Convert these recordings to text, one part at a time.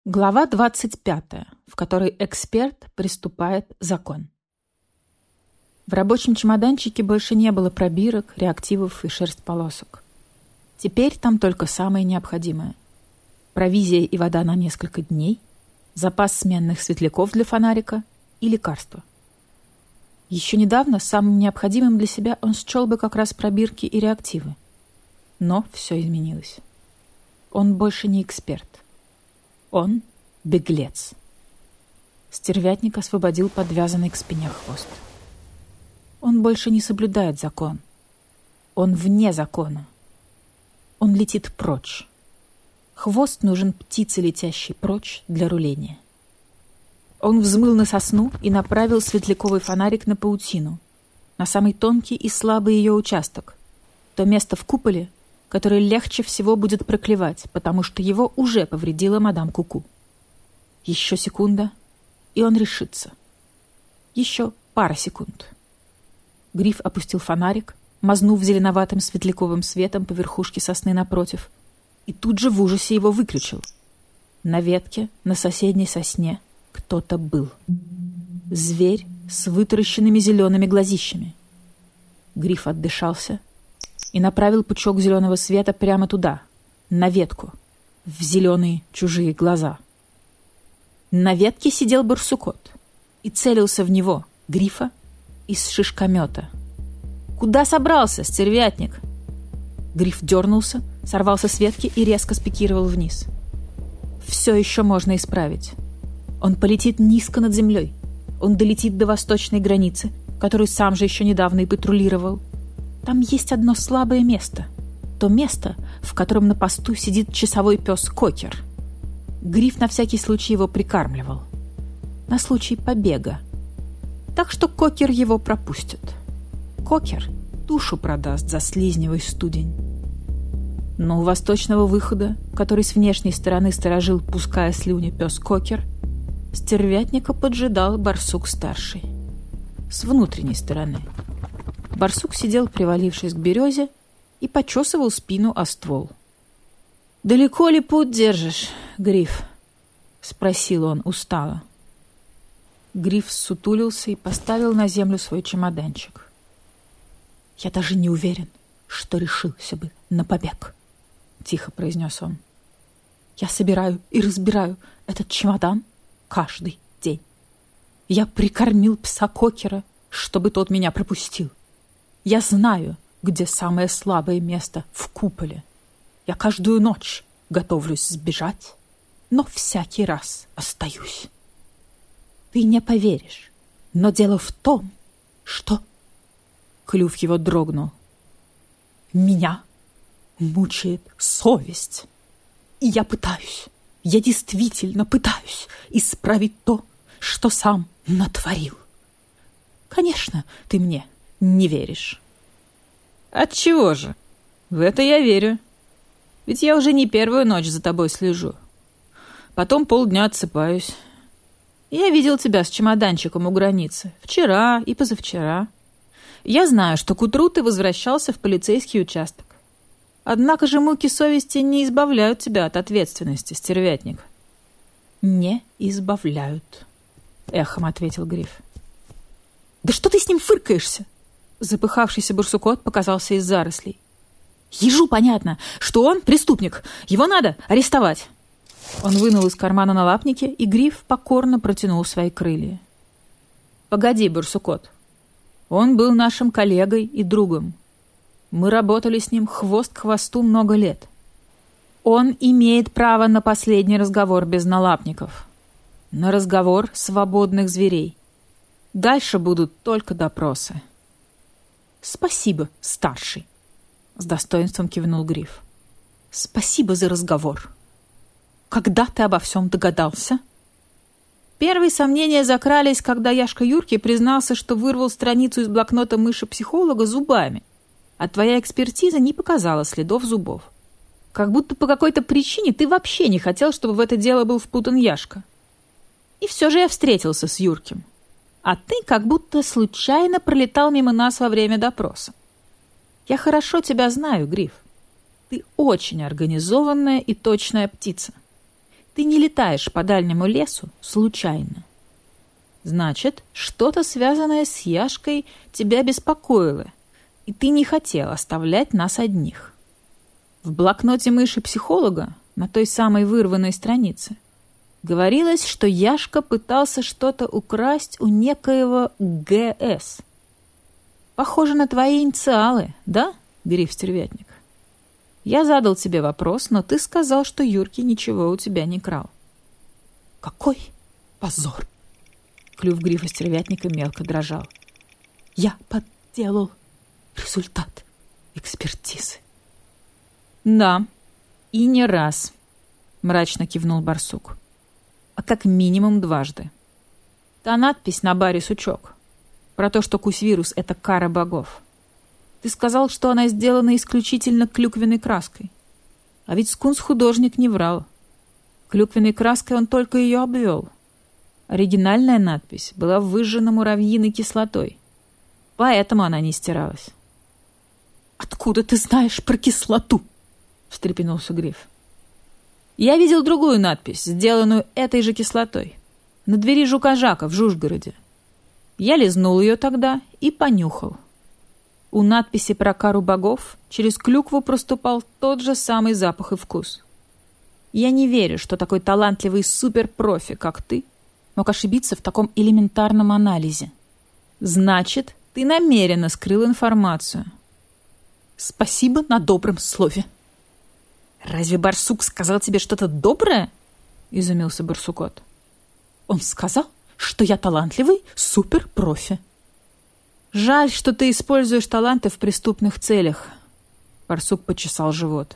Глава 25, в которой эксперт приступает закон. В рабочем чемоданчике больше не было пробирок, реактивов и шерсть-полосок. Теперь там только самое необходимое. Провизия и вода на несколько дней, запас сменных светляков для фонарика и лекарства. Еще недавно самым необходимым для себя он счел бы как раз пробирки и реактивы. Но все изменилось. Он больше не эксперт. Он беглец. Стервятник освободил подвязанный к спине хвост. Он больше не соблюдает закон. Он вне закона. Он летит прочь. Хвост нужен птице, летящей прочь, для руления. Он взмыл на сосну и направил светляковый фонарик на паутину, на самый тонкий и слабый ее участок, то место в куполе, который легче всего будет проклевать, потому что его уже повредила мадам Куку. Еще секунда, и он решится. Еще пара секунд. Гриф опустил фонарик, мазнув зеленоватым светляковым светом по верхушке сосны напротив, и тут же в ужасе его выключил. На ветке, на соседней сосне, кто-то был. Зверь с вытаращенными зелеными глазищами. Гриф отдышался и направил пучок зеленого света прямо туда, на ветку, в зеленые чужие глаза. На ветке сидел барсукот и целился в него, Грифа, из шишкомета. «Куда собрался, стервятник?» Гриф дернулся, сорвался с ветки и резко спикировал вниз. Все еще можно исправить. Он полетит низко над землей. Он долетит до восточной границы, которую сам же еще недавно и патрулировал. Там есть одно слабое место. То место, в котором на посту сидит часовой пес Кокер. Гриф на всякий случай его прикармливал. На случай побега. Так что Кокер его пропустит. Кокер душу продаст за слизневый студень. Но у восточного выхода, который с внешней стороны сторожил, пуская слюни, пес Кокер, стервятника поджидал барсук-старший. С внутренней стороны. Барсук сидел, привалившись к березе, и почесывал спину о ствол. «Далеко ли путь держишь, Гриф?» — спросил он устало. Гриф ссутулился и поставил на землю свой чемоданчик. «Я даже не уверен, что решился бы на побег», — тихо произнес он. «Я собираю и разбираю этот чемодан каждый день. Я прикормил пса Кокера, чтобы тот меня пропустил. Я знаю, где самое слабое место в куполе. Я каждую ночь готовлюсь сбежать, но всякий раз остаюсь. Ты не поверишь, но дело в том, что...» Клюв его дрогнул. «Меня мучает совесть. И я действительно пытаюсь исправить то, что сам натворил. Конечно, ты мне не веришь». «Отчего же? В это я верю. Ведь я уже не первую ночь за тобой слежу. Потом полдня отсыпаюсь. Я видел тебя с чемоданчиком у границы. Вчера и позавчера. Я знаю, что к утру ты возвращался в полицейский участок. Однако же муки совести не избавляют тебя от ответственности, стервятник». «Не избавляют», — эхом ответил Гриф. «Да что ты с ним фыркаешься?» Запыхавшийся барсукот показался из зарослей. «Ежу понятно, что он преступник. Его надо арестовать». Он вынул из кармана налапники, и Гриф покорно протянул свои крылья. «Погоди, барсукот. Он был нашим коллегой и другом. Мы работали с ним хвост к хвосту много лет. Он имеет право на последний разговор без налапников. На разговор свободных зверей. Дальше будут только допросы». «Спасибо, старший», — с достоинством кивнул Гриф. «Спасибо за разговор. Когда ты обо всем догадался?» Первые сомнения закрались, когда Яшка Юрки признался, что вырвал страницу из блокнота мыши-психолога зубами, а твоя экспертиза не показала следов зубов. Как будто по какой-то причине ты вообще не хотел, чтобы в это дело был впутан Яшка. И все же я встретился с Юрким. А ты как будто случайно пролетал мимо нас во время допроса. Я хорошо тебя знаю, Гриф. Ты очень организованная и точная птица. Ты не летаешь по дальнему лесу случайно. Значит, что-то связанное с Яшкой тебя беспокоило, и ты не хотел оставлять нас одних. В блокноте мыши-психолога, на той самой вырванной странице, говорилось, что Яшка пытался что-то украсть у некоего ГС. Похоже на твои инициалы, да, Гриф-стервятник? Я задал тебе вопрос, но ты сказал, что Юрки ничего у тебя не крал. Какой позор! Клюв Грифа-стервятника мелко дрожал. Я подделал результат экспертизы. Да, и не раз, мрачно кивнул барсук. А как минимум дважды. Та надпись на баре «Сучок» про то, что Кусь-вирус — это кара богов. Ты сказал, что она сделана исключительно клюквенной краской. А ведь скунс-художник не врал. Клюквенной краской он только ее обвел. Оригинальная надпись была выжжена муравьиной кислотой. Поэтому она не стиралась. «Откуда ты знаешь про кислоту?» — встрепенулся Гриф. «Я видел другую надпись, сделанную этой же кислотой. На двери жука-жака в Жужгороде. Я лизнул ее тогда и понюхал. У надписи про кару богов через клюкву проступал тот же самый запах и вкус. Я не верю, что такой талантливый суперпрофи, как ты, мог ошибиться в таком элементарном анализе. Значит, ты намеренно скрыл информацию. Спасибо на добром слове. Разве барсук сказал тебе что-то доброе? Изумился барсукот. Он сказал, что я талантливый суперпрофи. Жаль, что ты используешь таланты в преступных целях. Барсук почесал живот.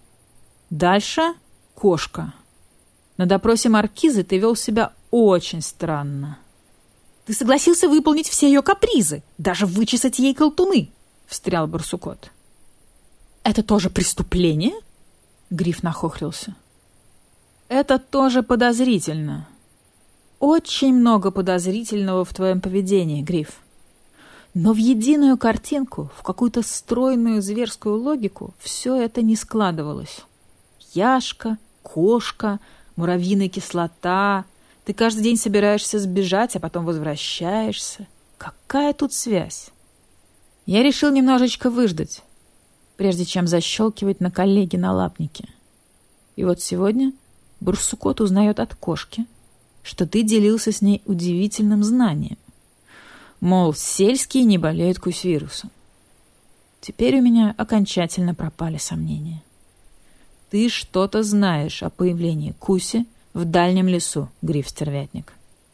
Дальше кошка. На допросе маркизы ты вел себя очень странно. Ты согласился выполнить все ее капризы, даже вычесать ей колтуны, встрял барсукот. Это тоже преступление? Гриф нахохлился. Это тоже подозрительно. Очень много подозрительного в твоем поведении, Гриф. Но в единую картинку, в какую-то стройную зверскую логику все это не складывалось. Яшка, кошка, муравьиная кислота. Ты каждый день собираешься сбежать, а потом возвращаешься. Какая тут связь? Я решил немножечко выждать, прежде чем защелкивать на коллеге налапники. И вот сегодня барсукот узнает от кошки, что ты делился с ней удивительным знанием. Мол, сельские не болеют Кусь-вирусом. Теперь у меня окончательно пропали сомнения. Ты что-то знаешь о появлении Куси в дальнем лесу, Гриф-стервятник.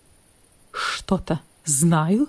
Что-то знаю?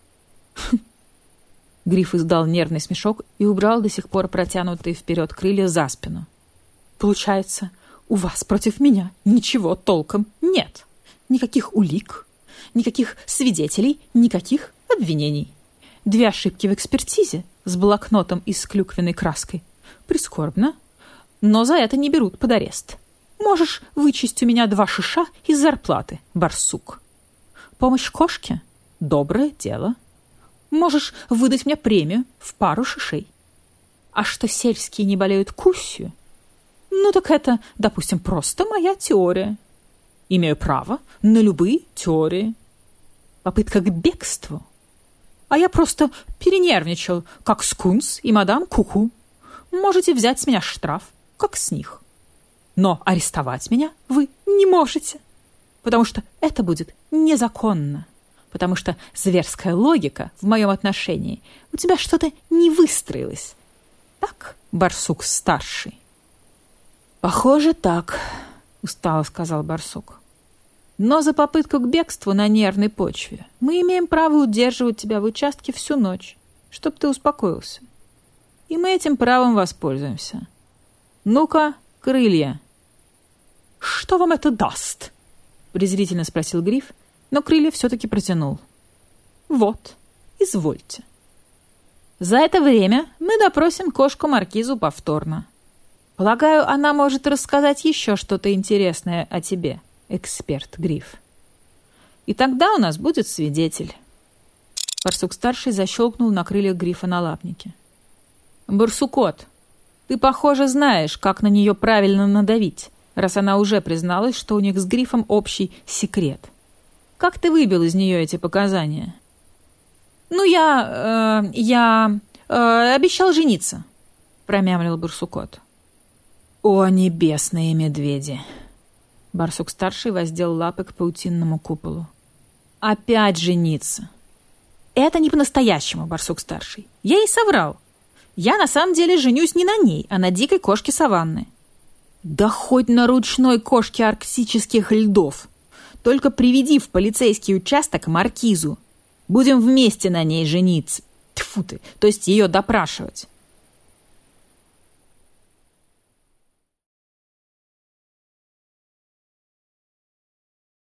Гриф издал нервный смешок и убрал до сих пор протянутые вперед крылья за спину. Получается, у вас против меня ничего толком нет. Никаких улик, никаких свидетелей, никаких обвинений. 2 ошибки в экспертизе с блокнотом и с клюквенной краской. Прискорбно, но за это не берут под арест. Можешь вычесть у меня 2 шиша из зарплаты, барсук. Помощь кошке — доброе дело. Можешь выдать мне премию в пару шишей. А что сельские не болеют Кусью? Ну так это, допустим, просто моя теория. Имею право на любые теории. Попытка к бегству. А я просто перенервничал, как скунс и мадам Куку. Можете взять с меня штраф, как с них. Но арестовать меня вы не можете, потому что это будет незаконно, потому что зверская логика в моем отношении у тебя что-то не выстроилась. Так, барсук-старший? Похоже, так, устало сказал барсук. Но за попытку к бегству на нервной почве мы имеем право удерживать тебя в участке всю ночь, чтобы ты успокоился. И мы этим правом воспользуемся. Ну-ка, крылья. Что вам это даст? Презрительно спросил Гриф, но крылья все-таки протянул. Вот, извольте. За это время мы допросим кошку-маркизу повторно. Полагаю, она может рассказать еще что-то интересное о тебе, эксперт Гриф. И тогда у нас будет свидетель. Барсук-старший защелкнул на крыльях Грифа налапники. Барсукот, ты, похоже, знаешь, как на нее правильно надавить, раз она уже призналась, что у них с Грифом общий секрет. Как ты выбил из нее эти показания? Ну, я обещал жениться, промямлил барсукот. О, небесные медведи! Барсук-старший воздел лапы к паутинному куполу. Опять жениться! Это не по-настоящему, барсук-старший. Я ей соврал. Я на самом деле женюсь не на ней, а на дикой кошке саванны. Да хоть на ручной кошке арктических льдов. Только приведи в полицейский участок маркизу. Будем вместе на ней жениться. Тьфу ты, то есть ее допрашивать.